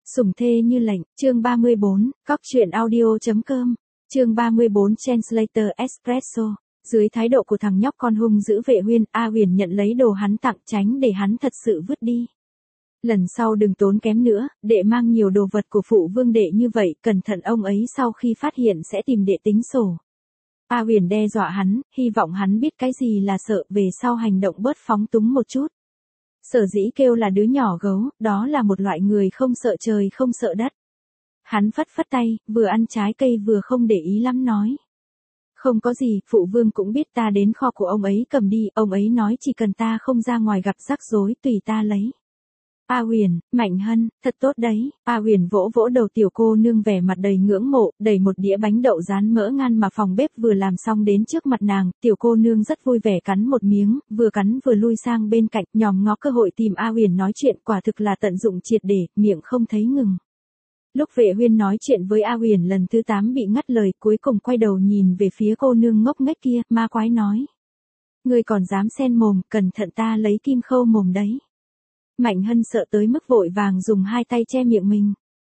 Sủng thê như lệnh, chương 34, Cóc truyện audio.com, chương 34 Translator Espresso. Dưới thái độ của thằng nhóc con hung dữ Vệ Huyên, A Huyền nhận lấy đồ hắn tặng tránh để hắn thật sự vứt đi. Lần sau đừng tốn kém nữa, đệ mang nhiều đồ vật của phụ vương đệ như vậy, cẩn thận ông ấy sau khi phát hiện sẽ tìm đệ tính sổ. A Huyền đe dọa hắn, hy vọng hắn biết cái gì là sợ, về sau hành động bớt phóng túng một chút. Sở dĩ kêu là đứa nhỏ gấu, đó là một loại người không sợ trời không sợ đất. Hắn phất phất tay, vừa ăn trái cây vừa không để ý lắm nói. Không có gì, phụ vương cũng biết ta đến kho của ông ấy cầm đi, ông ấy nói chỉ cần ta không ra ngoài gặp rắc rối tùy ta lấy. A Huyền, Mạnh Hân, thật tốt đấy. A Huyền vỗ vỗ đầu tiểu cô nương vẻ mặt đầy ngưỡng mộ, đẩy một đĩa bánh đậu rán mỡ ngan mà phòng bếp vừa làm xong đến trước mặt nàng, tiểu cô nương rất vui vẻ cắn một miếng, vừa cắn vừa lui sang bên cạnh, nhòm ngó cơ hội tìm A Huyền nói chuyện, quả thực là tận dụng triệt để, miệng không thấy ngừng. Lúc Vệ Huyên nói chuyện với A Huyền lần thứ 8 bị ngắt lời, cuối cùng quay đầu nhìn về phía cô nương ngốc nghếch kia, ma quái nói. Ngươi còn dám xen mồm, cẩn thận ta lấy kim khâu mồm đấy. Mạnh Hân sợ tới mức vội vàng dùng hai tay che miệng mình.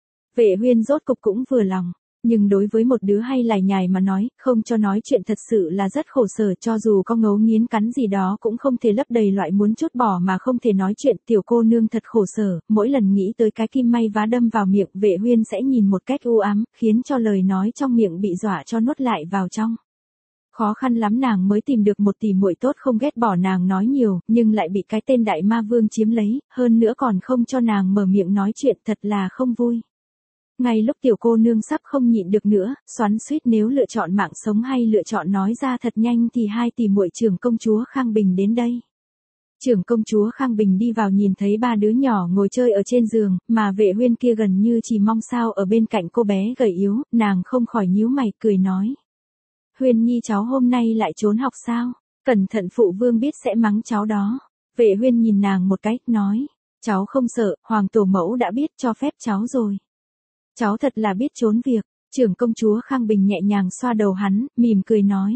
Vệ Huyên rốt cục cũng vừa lòng, nhưng đối với một đứa hay lải nhải mà nói, không cho nói chuyện thật sự là rất khổ sở, cho dù có ngấu nghiến cắn gì đó cũng không thể lấp đầy loại muốn trút bỏ mà không thể nói chuyện, tiểu cô nương thật khổ sở, mỗi lần nghĩ tới cái kim may vá đâm vào miệng, Vệ Huyên sẽ nhìn một cách u ám, khiến cho lời nói trong miệng bị dọa cho nuốt lại vào trong. Khó khăn lắm nàng mới tìm được một tỷ muội tốt không ghét bỏ nàng nói nhiều, nhưng lại bị cái tên đại ma vương chiếm lấy, hơn nữa còn không cho nàng mở miệng nói chuyện, thật là không vui. Ngay lúc tiểu cô nương sắp không nhịn được nữa, xoắn xuýt nếu lựa chọn mạng sống hay lựa chọn nói ra thật nhanh thì hai tỷ muội trưởng công chúa Khang Bình đến đây. Trưởng công chúa Khang Bình đi vào nhìn thấy ba đứa nhỏ ngồi chơi ở trên giường, mà Vệ Huyên kia gần như chỉ mong sao ở bên cạnh cô bé gầy yếu, nàng không khỏi nhíu mày cười nói. Huyên nhi cháu hôm nay lại trốn học sao? Cẩn thận phụ vương biết sẽ mắng cháu đó. Vệ Huyên nhìn nàng một cái, nói. Cháu không sợ, hoàng tổ mẫu đã biết cho phép cháu rồi. Cháu thật là biết trốn việc. Trưởng công chúa Khang Bình nhẹ nhàng xoa đầu hắn, mỉm cười nói.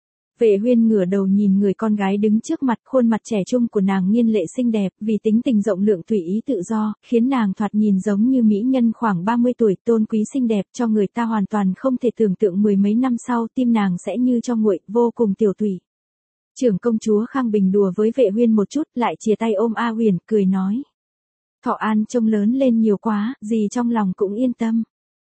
Vệ Huyên ngửa đầu nhìn người con gái đứng trước mặt, khuôn mặt trẻ trung của nàng nghiên lệ xinh đẹp, vì tính tình rộng lượng tùy ý tự do, khiến nàng thoạt nhìn giống như mỹ nhân khoảng 30 tuổi, tôn quý xinh đẹp, cho người ta hoàn toàn không thể tưởng tượng mười mấy năm sau tim nàng sẽ như cho nguội, vô cùng tiểu tụy. Trưởng công chúa Khang Bình đùa với Vệ Huyên một chút, lại chìa tay ôm A Huyền, cười nói. Thọ An trông lớn lên nhiều quá, gì trong lòng cũng yên tâm.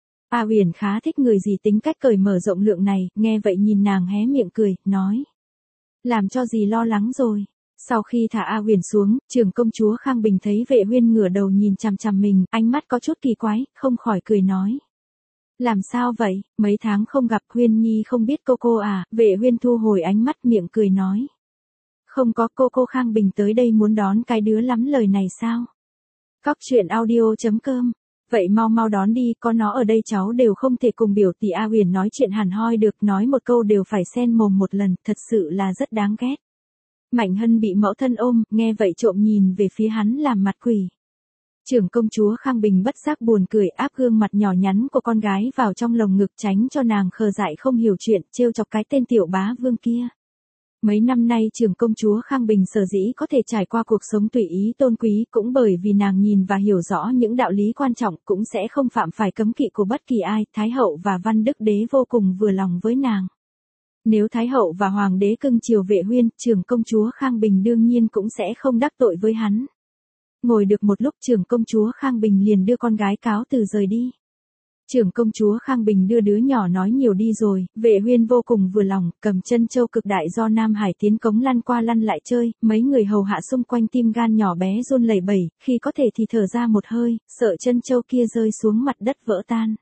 A Huyền khá thích người gì tính cách cởi mở rộng lượng này, nghe vậy nhìn nàng hé miệng cười, nói. Làm cho gì lo lắng rồi. Sau khi thả A Huyền xuống, trưởng công chúa Khang Bình thấy Vệ Huyên ngửa đầu nhìn chằm chằm mình, ánh mắt có chút kỳ quái, không khỏi cười nói. Làm sao vậy, mấy tháng không gặp Huyên nhi không biết cô à, Vệ Huyên thu hồi ánh mắt miệng cười nói. Không có cô Khang Bình tới đây muốn đón cái đứa lắm lời này sao? Cóc truyện audio.com. Vậy mau đón đi, có nó ở đây cháu đều không thể cùng biểu tỷ A Huyền nói chuyện hẳn hoi được, nói một câu đều phải xen mồm một lần, thật sự là rất đáng ghét. Mạnh Hân bị mẫu thân ôm, nghe vậy trộm nhìn về phía hắn làm mặt quỷ. Trưởng công chúa Khang Bình bất giác buồn cười, áp gương mặt nhỏ nhắn của con gái vào trong lồng ngực tránh cho nàng khờ dại không hiểu chuyện, trêu chọc cái tên tiểu bá vương kia. Mấy năm nay trưởng công chúa Khang Bình sở dĩ có thể trải qua cuộc sống tùy ý tôn quý cũng bởi vì nàng nhìn và hiểu rõ những đạo lý quan trọng, cũng sẽ không phạm phải cấm kỵ của bất kỳ ai, Thái hậu và Văn Đức đế vô cùng vừa lòng với nàng. Nếu Thái hậu và Hoàng đế cưng chiều Vệ Huyên, trưởng công chúa Khang Bình đương nhiên cũng sẽ không đắc tội với hắn. Ngồi được một lúc trưởng công chúa Khang Bình liền đưa con gái cáo từ rời đi. Trưởng công chúa Khang Bình đưa đứa nhỏ nói nhiều đi rồi, Vệ Huyên vô cùng vừa lòng, cầm chân châu cực đại do Nam Hải tiến cống lăn qua lăn lại chơi, mấy người hầu hạ xung quanh tim gan nhỏ bé run lẩy bẩy, khi có thể thì thở ra một hơi, sợ chân châu kia rơi xuống mặt đất vỡ tan.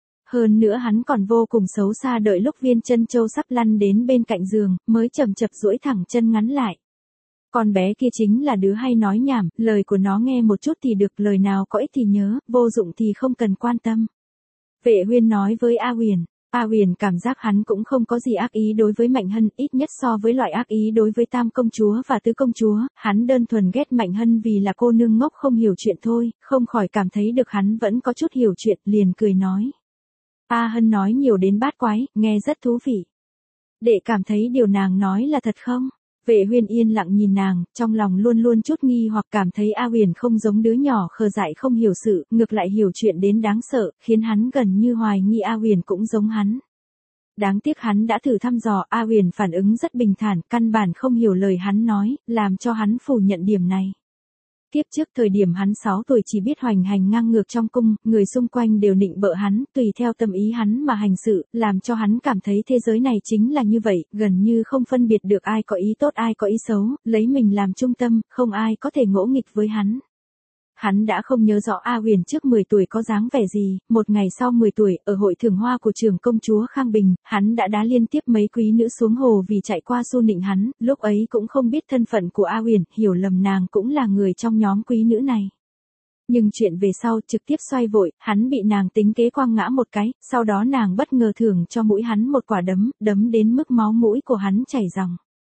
Hơn nữa hắn còn vô cùng xấu xa, đợi lúc viên chân châu sắp lăn đến bên cạnh giường, mới chậm chậm duỗi thẳng chân ngắn lại. Con bé kia chính là đứa hay nói nhảm, lời của nó nghe một chút thì được, lời nào có ích thì nhớ, vô dụng thì không cần quan tâm. Vệ Huyên nói với A Huyền. A Huyền cảm giác hắn cũng không có gì ác ý đối với Mạnh Hân, ít nhất so với loại ác ý đối với Tam công chúa và Tứ công chúa, hắn đơn thuần ghét Mạnh Hân vì là cô nương ngốc không hiểu chuyện thôi, không khỏi cảm thấy được hắn vẫn có chút hiểu chuyện, liền cười nói. A Hân nói nhiều đến bát quái, nghe rất thú vị. Đệ cảm thấy điều nàng nói là thật không? Vệ Huyên yên lặng nhìn nàng, trong lòng luôn luôn chút nghi hoặc cảm thấy A Huyền không giống đứa nhỏ khờ dại không hiểu sự, ngược lại hiểu chuyện đến đáng sợ, khiến hắn gần như hoài nghi A Huyền cũng giống hắn. Đáng tiếc hắn đã thử thăm dò, A Huyền phản ứng rất bình thản, căn bản không hiểu lời hắn nói, làm cho hắn phủ nhận điểm này. Tiếp trước thời điểm hắn 6 tuổi chỉ biết hoành hành ngang ngược trong cung, người xung quanh đều nịnh bợ hắn, tùy theo tâm ý hắn mà hành sự, làm cho hắn cảm thấy thế giới này chính là như vậy, gần như không phân biệt được ai có ý tốt ai có ý xấu, lấy mình làm trung tâm, không ai có thể ngỗ nghịch với hắn. Hắn đã không nhớ rõ A Huyền trước 10 tuổi có dáng vẻ gì, một ngày sau 10 tuổi, ở hội thưởng hoa của trưởng công chúa Khang Bình, hắn đã đá liên tiếp mấy quý nữ xuống hồ vì chạy qua xu nịnh hắn, lúc ấy cũng không biết thân phận của A Huyền, hiểu lầm nàng cũng là người trong nhóm quý nữ này. Nhưng chuyện về sau trực tiếp xoay vội, hắn bị nàng tính kế quăng ngã một cái, sau đó nàng bất ngờ thưởng cho mũi hắn một quả đấm, đấm đến mức máu mũi của hắn chảy ròng.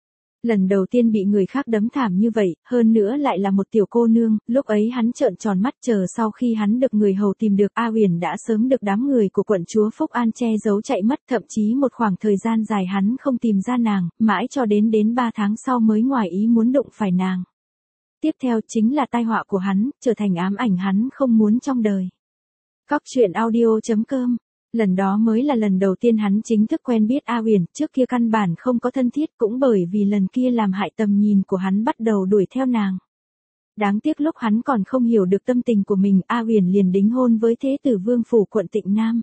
Lần đầu tiên bị người khác đấm thảm như vậy, hơn nữa lại là một tiểu cô nương, lúc ấy hắn trợn tròn mắt chờ sau khi hắn được người hầu tìm được A Huyền đã sớm được đám người của quận chúa Phúc An che giấu chạy mất, thậm chí một khoảng thời gian dài hắn không tìm ra nàng, mãi cho đến 3 tháng sau mới ngoài ý muốn đụng phải nàng. Tiếp theo chính là tai họa của hắn, trở thành ám ảnh hắn không muốn trong đời. Cóc truyện audio.com. Lần đó mới là lần đầu tiên hắn chính thức quen biết A Huyền, trước kia căn bản không có thân thiết, cũng bởi vì lần kia làm hại tầm nhìn của hắn bắt đầu đuổi theo nàng. Đáng tiếc lúc hắn còn không hiểu được tâm tình của mình, A Huyền liền đính hôn với Thế tử Vương phủ quận Tịnh Nam.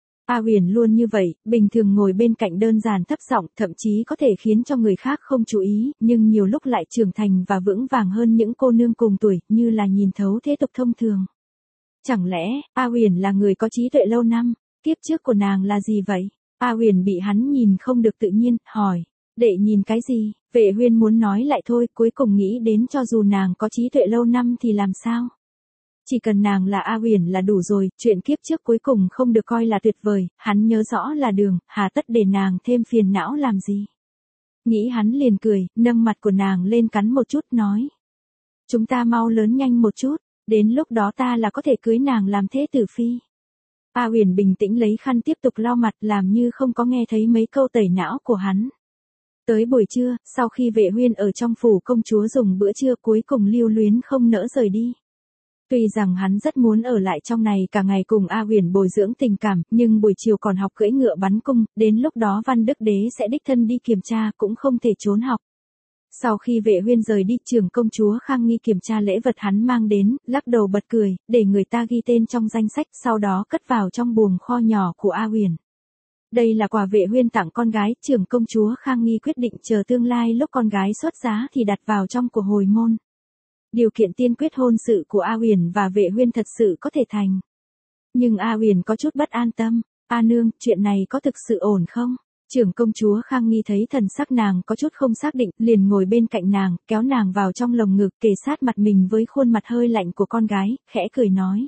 A Huyền luôn như vậy, bình thường ngồi bên cạnh đơn giản thấp giọng, thậm chí có thể khiến cho người khác không chú ý, nhưng nhiều lúc lại trưởng thành và vững vàng hơn những cô nương cùng tuổi, như là nhìn thấu thế tục thông thường. Chẳng lẽ, A Huyền là người có trí tuệ lâu năm? Kiếp trước của nàng là gì vậy? A Huyền bị hắn nhìn không được tự nhiên, hỏi. Đệ nhìn cái gì? Vệ Huyên muốn nói lại thôi, cuối cùng nghĩ đến cho dù nàng có trí tuệ lâu năm thì làm sao? Chỉ cần nàng là A Huyền là đủ rồi, chuyện kiếp trước cuối cùng không được coi là tuyệt vời, hắn nhớ rõ là đường, hà tất để nàng thêm phiền não làm gì? Nghĩ hắn liền cười, nâng mặt của nàng lên cắn một chút nói. Chúng ta mau lớn nhanh một chút, đến lúc đó ta là có thể cưới nàng làm thế tử phi. A Huyền bình tĩnh lấy khăn tiếp tục lau mặt làm như không có nghe thấy mấy câu tẩy não của hắn. Tới buổi trưa, sau khi Vệ Huyên ở trong phủ công chúa dùng bữa trưa cuối cùng lưu luyến không nỡ rời đi. Tuy rằng hắn rất muốn ở lại trong này cả ngày cùng A Huyền bồi dưỡng tình cảm, nhưng buổi chiều còn học cưỡi ngựa bắn cung, đến lúc đó Văn Đức Đế sẽ đích thân đi kiểm tra cũng không thể trốn học. Sau khi Vệ Huyên rời đi, trưởng công chúa Khang Nghi kiểm tra lễ vật hắn mang đến, lắc đầu bật cười, để người ta ghi tên trong danh sách, sau đó cất vào trong buồng kho nhỏ của A Huyền. Đây là quà Vệ Huyên tặng con gái, trưởng công chúa Khang Nghi quyết định chờ tương lai lúc con gái xuất giá thì đặt vào trong của hồi môn. Điều kiện tiên quyết hôn sự của A Huyền và Vệ Huyên thật sự có thể thành. Nhưng A Huyền có chút bất an tâm, A nương, chuyện này có thực sự ổn không? Trưởng công chúa Khang Nghi thấy thần sắc nàng có chút không xác định, liền ngồi bên cạnh nàng, kéo nàng vào trong lồng ngực kề sát mặt mình với khuôn mặt hơi lạnh của con gái, khẽ cười nói.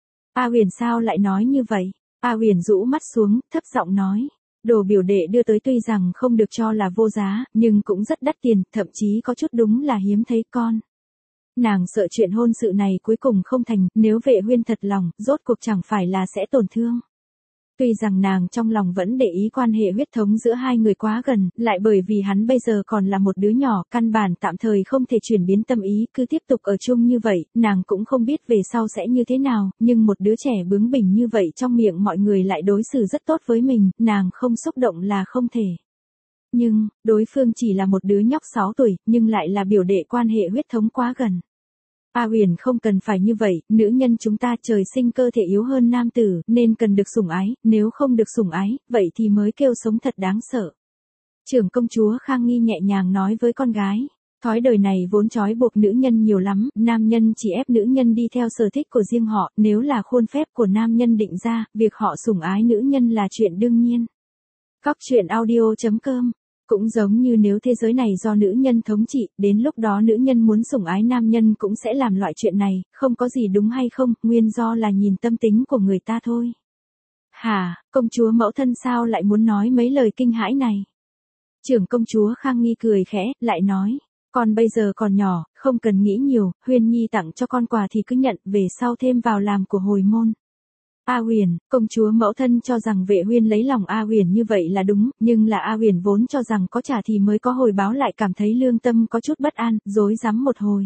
A Huyền sao lại nói như vậy? A Huyền rũ mắt xuống, thấp giọng nói. Đồ biểu đệ đưa tới tuy rằng không được cho là vô giá, nhưng cũng rất đắt tiền, thậm chí có chút đúng là hiếm thấy con. Nàng sợ chuyện hôn sự này cuối cùng không thành, nếu Vệ Huyên thật lòng, rốt cuộc chẳng phải là sẽ tổn thương. Tuy rằng nàng trong lòng vẫn để ý quan hệ huyết thống giữa hai người quá gần, lại bởi vì hắn bây giờ còn là một đứa nhỏ, căn bản tạm thời không thể chuyển biến tâm ý, cứ tiếp tục ở chung như vậy, nàng cũng không biết về sau sẽ như thế nào, nhưng một đứa trẻ bướng bỉnh như vậy trong miệng mọi người lại đối xử rất tốt với mình, nàng không xúc động là không thể. Nhưng, đối phương chỉ là một đứa nhóc 6 tuổi, nhưng lại là biểu đệ quan hệ huyết thống quá gần. A Huyền không cần phải như vậy, nữ nhân chúng ta trời sinh cơ thể yếu hơn nam tử, nên cần được sủng ái, nếu không được sủng ái, vậy thì mới kêu sống thật đáng sợ. Trưởng công chúa Khang Nghi nhẹ nhàng nói với con gái, thói đời này vốn trói buộc nữ nhân nhiều lắm, nam nhân chỉ ép nữ nhân đi theo sở thích của riêng họ, nếu là khuôn phép của nam nhân định ra, việc họ sủng ái nữ nhân là chuyện đương nhiên. Cóc truyện audio.com. Cũng giống như nếu thế giới này do nữ nhân thống trị, đến lúc đó nữ nhân muốn sủng ái nam nhân cũng sẽ làm loại chuyện này, không có gì đúng hay không, nguyên do là nhìn tâm tính của người ta thôi. Hả, công chúa mẫu thân sao lại muốn nói mấy lời kinh hãi này? Trưởng công chúa Khang Nghi cười khẽ, lại nói, con bây giờ còn nhỏ, không cần nghĩ nhiều, Huyên Nhi tặng cho con quà thì cứ nhận, về sau thêm vào làm của hồi môn. A Huyền, công chúa mẫu thân cho rằng Vệ Huyên lấy lòng A Huyền như vậy là đúng, nhưng là A Huyền vốn cho rằng có trả thì mới có hồi báo lại cảm thấy lương tâm có chút bất an, rối rắm một hồi.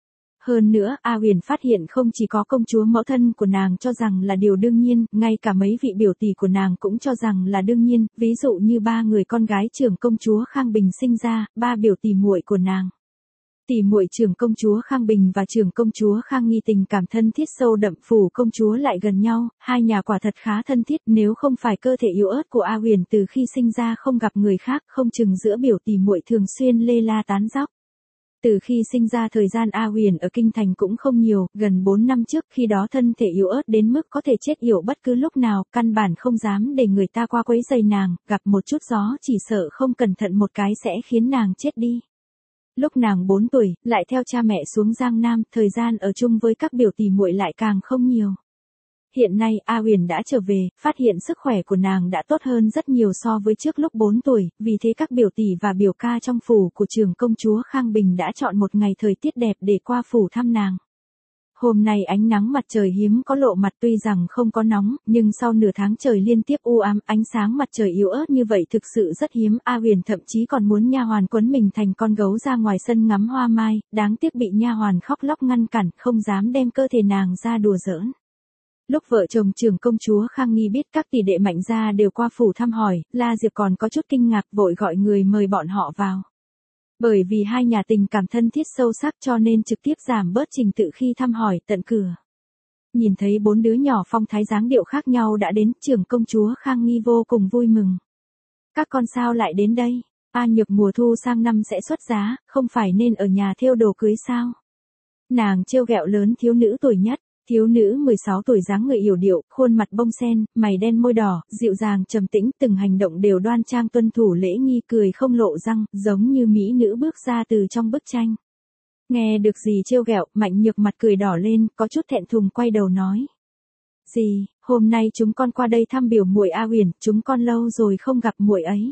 Hơn nữa, A Huyền phát hiện không chỉ có công chúa mẫu thân của nàng cho rằng là điều đương nhiên, ngay cả mấy vị biểu tỷ của nàng cũng cho rằng là đương nhiên, ví dụ như 3 người con gái trưởng công chúa Khang Bình sinh ra, 3 biểu tỷ muội của nàng. Tỷ muội trưởng công chúa Khang Bình và trưởng công chúa Khang Nghi tình cảm thân thiết sâu đậm, phủ công chúa lại gần nhau, hai nhà quả thật khá thân thiết, nếu không phải cơ thể yếu ớt của A Huyền từ khi sinh ra không gặp người khác, không chừng giữa biểu tỷ muội thường xuyên lê la tán dóc. Từ khi sinh ra thời gian A Huyền ở kinh thành cũng không nhiều, gần 4 năm trước, khi đó thân thể yếu ớt đến mức có thể chết yểu bất cứ lúc nào, căn bản không dám để người ta qua quấy rầy nàng, gặp một chút gió chỉ sợ không cẩn thận một cái sẽ khiến nàng chết đi. Lúc nàng 4 tuổi, lại theo cha mẹ xuống Giang Nam, thời gian ở chung với các biểu tỷ muội lại càng không nhiều. Hiện nay A Huyền đã trở về, phát hiện sức khỏe của nàng đã tốt hơn rất nhiều so với trước lúc 4 tuổi, vì thế các biểu tỷ và biểu ca trong phủ của trưởng công chúa Khang Bình đã chọn một ngày thời tiết đẹp để qua phủ thăm nàng. Hôm nay ánh nắng mặt trời hiếm có lộ mặt, tuy rằng không có nóng, nhưng sau nửa tháng trời liên tiếp u ám, ánh sáng mặt trời yếu ớt như vậy thực sự rất hiếm. A Huyền thậm chí còn muốn nha hoàn quấn mình thành con gấu ra ngoài sân ngắm hoa mai, đáng tiếc bị nha hoàn khóc lóc ngăn cản, không dám đem cơ thể nàng ra đùa giỡn. Lúc vợ chồng trưởng công chúa Khang Nghi biết các tỷ đệ Mạnh gia đều qua phủ thăm hỏi, La Diệp còn có chút kinh ngạc, vội gọi người mời bọn họ vào. Bởi vì hai nhà tình cảm thân thiết sâu sắc cho nên trực tiếp giảm bớt trình tự khi thăm hỏi tận cửa. Nhìn thấy 4 đứa nhỏ phong thái dáng điệu khác nhau đã đến, trưởng công chúa Khang Nghi vô cùng vui mừng. Các con sao lại đến đây? A Nhược mùa thu sang năm sẽ xuất giá, không phải nên ở nhà thêu đồ cưới sao? Nàng trêu ghẹo lớn thiếu nữ tuổi nhất. Thiếu nữ 16 tuổi dáng người yểu điệu, khuôn mặt bông sen, mày đen môi đỏ, dịu dàng trầm tĩnh, từng hành động đều đoan trang tuân thủ lễ nghi, cười không lộ răng, giống như mỹ nữ bước ra từ trong bức tranh. Nghe được gì trêu ghẹo, Mạnh Nhược mặt cười đỏ lên, có chút thẹn thùng quay đầu nói. Dì, hôm nay chúng con qua đây thăm biểu muội A Huyền, chúng con lâu rồi không gặp muội ấy.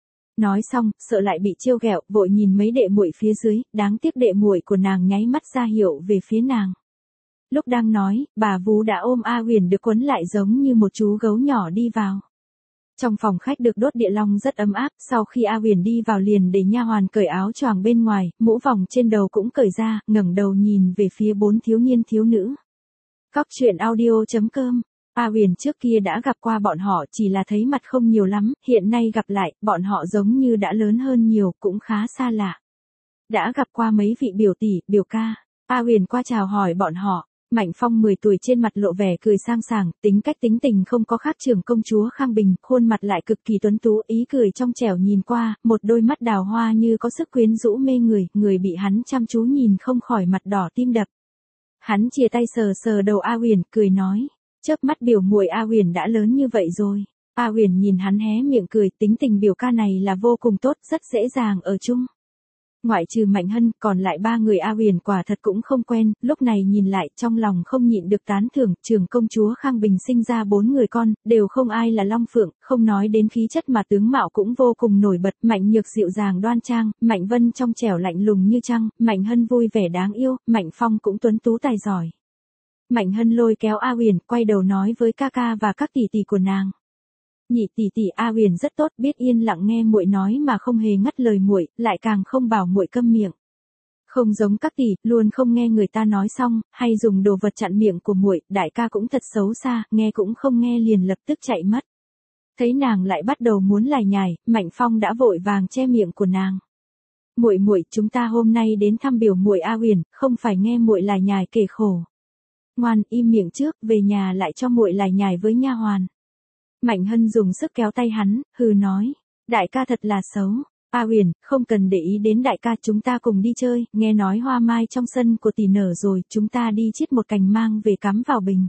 Nói xong, sợ lại bị trêu ghẹo, vội nhìn mấy đệ muội phía dưới, đáng tiếc đệ muội của nàng nháy mắt ra hiệu về phía nàng. Lúc đang nói, bà vú đã ôm A Huyền được quấn lại giống như một chú gấu nhỏ đi vào. Trong phòng khách được đốt địa long rất ấm áp, sau khi A Huyền đi vào liền để nha hoàn cởi áo choàng bên ngoài, mũ vòng trên đầu cũng cởi ra, ngẩng đầu nhìn về phía 4 thiếu niên thiếu nữ. Cóc truyện audio.com. A Huyền trước kia đã gặp qua bọn họ, chỉ là thấy mặt không nhiều lắm, hiện nay gặp lại, bọn họ giống như đã lớn hơn nhiều, cũng khá xa lạ. Đã gặp qua mấy vị biểu tỷ, biểu ca. A Huyền qua chào hỏi bọn họ. Mạnh Phong 10 tuổi trên mặt lộ vẻ cười sang sảng, tính cách tính tình không có khác trưởng công chúa Khang Bình, khuôn mặt lại cực kỳ tuấn tú, ý cười trong trẻo nhìn qua, một đôi mắt đào hoa như có sức quyến rũ mê người, người bị hắn chăm chú nhìn không khỏi mặt đỏ tim đập. Hắn chia tay sờ sờ đầu A Huyền, cười nói, chớp mắt biểu muội A Huyền đã lớn như vậy rồi. A Huyền nhìn hắn hé miệng cười, tính tình biểu ca này là vô cùng tốt, rất dễ dàng ở chung. Ngoại trừ Mạnh Hân, còn lại 3 người A Huyền quả thật cũng không quen, lúc này nhìn lại trong lòng không nhịn được tán thưởng, trưởng công chúa Khang Bình sinh ra 4 người con, đều không ai là long phượng, không nói đến khí chất mà tướng mạo cũng vô cùng nổi bật, Mạnh Nhược dịu dàng đoan trang, Mạnh Vân trong trẻo lạnh lùng như trăng, Mạnh Hân vui vẻ đáng yêu, Mạnh Phong cũng tuấn tú tài giỏi. Mạnh Hân lôi kéo A Huyền, quay đầu nói với ca ca và các tỷ tỷ của nàng. Nhị tỷ tỷ A Huyền rất tốt, biết yên lặng nghe muội nói mà không hề ngắt lời muội, lại càng không bảo muội câm miệng. Không giống các tỷ, luôn không nghe người ta nói xong, hay dùng đồ vật chặn miệng của muội, đại ca cũng thật xấu xa, nghe cũng không nghe liền lập tức chạy mất. Thấy nàng lại bắt đầu muốn lải nhải, Mạnh Phong đã vội vàng che miệng của nàng. Muội muội, chúng ta hôm nay đến thăm biểu muội A Huyền, không phải nghe muội lải nhải kể khổ. Ngoan, im miệng trước, về nhà lại cho muội lải nhải với nha hoàn. Mạnh Hân dùng sức kéo tay hắn, hừ nói, đại ca thật là xấu. A Huyền, không cần để ý đến đại ca, chúng ta cùng đi chơi, nghe nói hoa mai trong sân của tỷ nở rồi, chúng ta đi chiết một cành mang về cắm vào bình.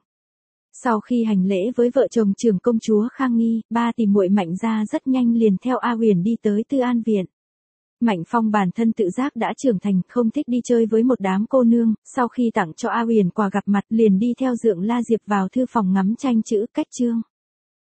Sau khi hành lễ với vợ chồng trưởng công chúa Khang Nghi, 3 tỷ muội Mạnh gia rất nhanh liền theo A Huyền đi tới Tư An Viện. Mạnh Phong bản thân tự giác đã trưởng thành, không thích đi chơi với một đám cô nương, sau khi tặng cho A Huyền quà gặp mặt liền đi theo Dượng La Diệp vào thư phòng ngắm tranh chữ, cách chương.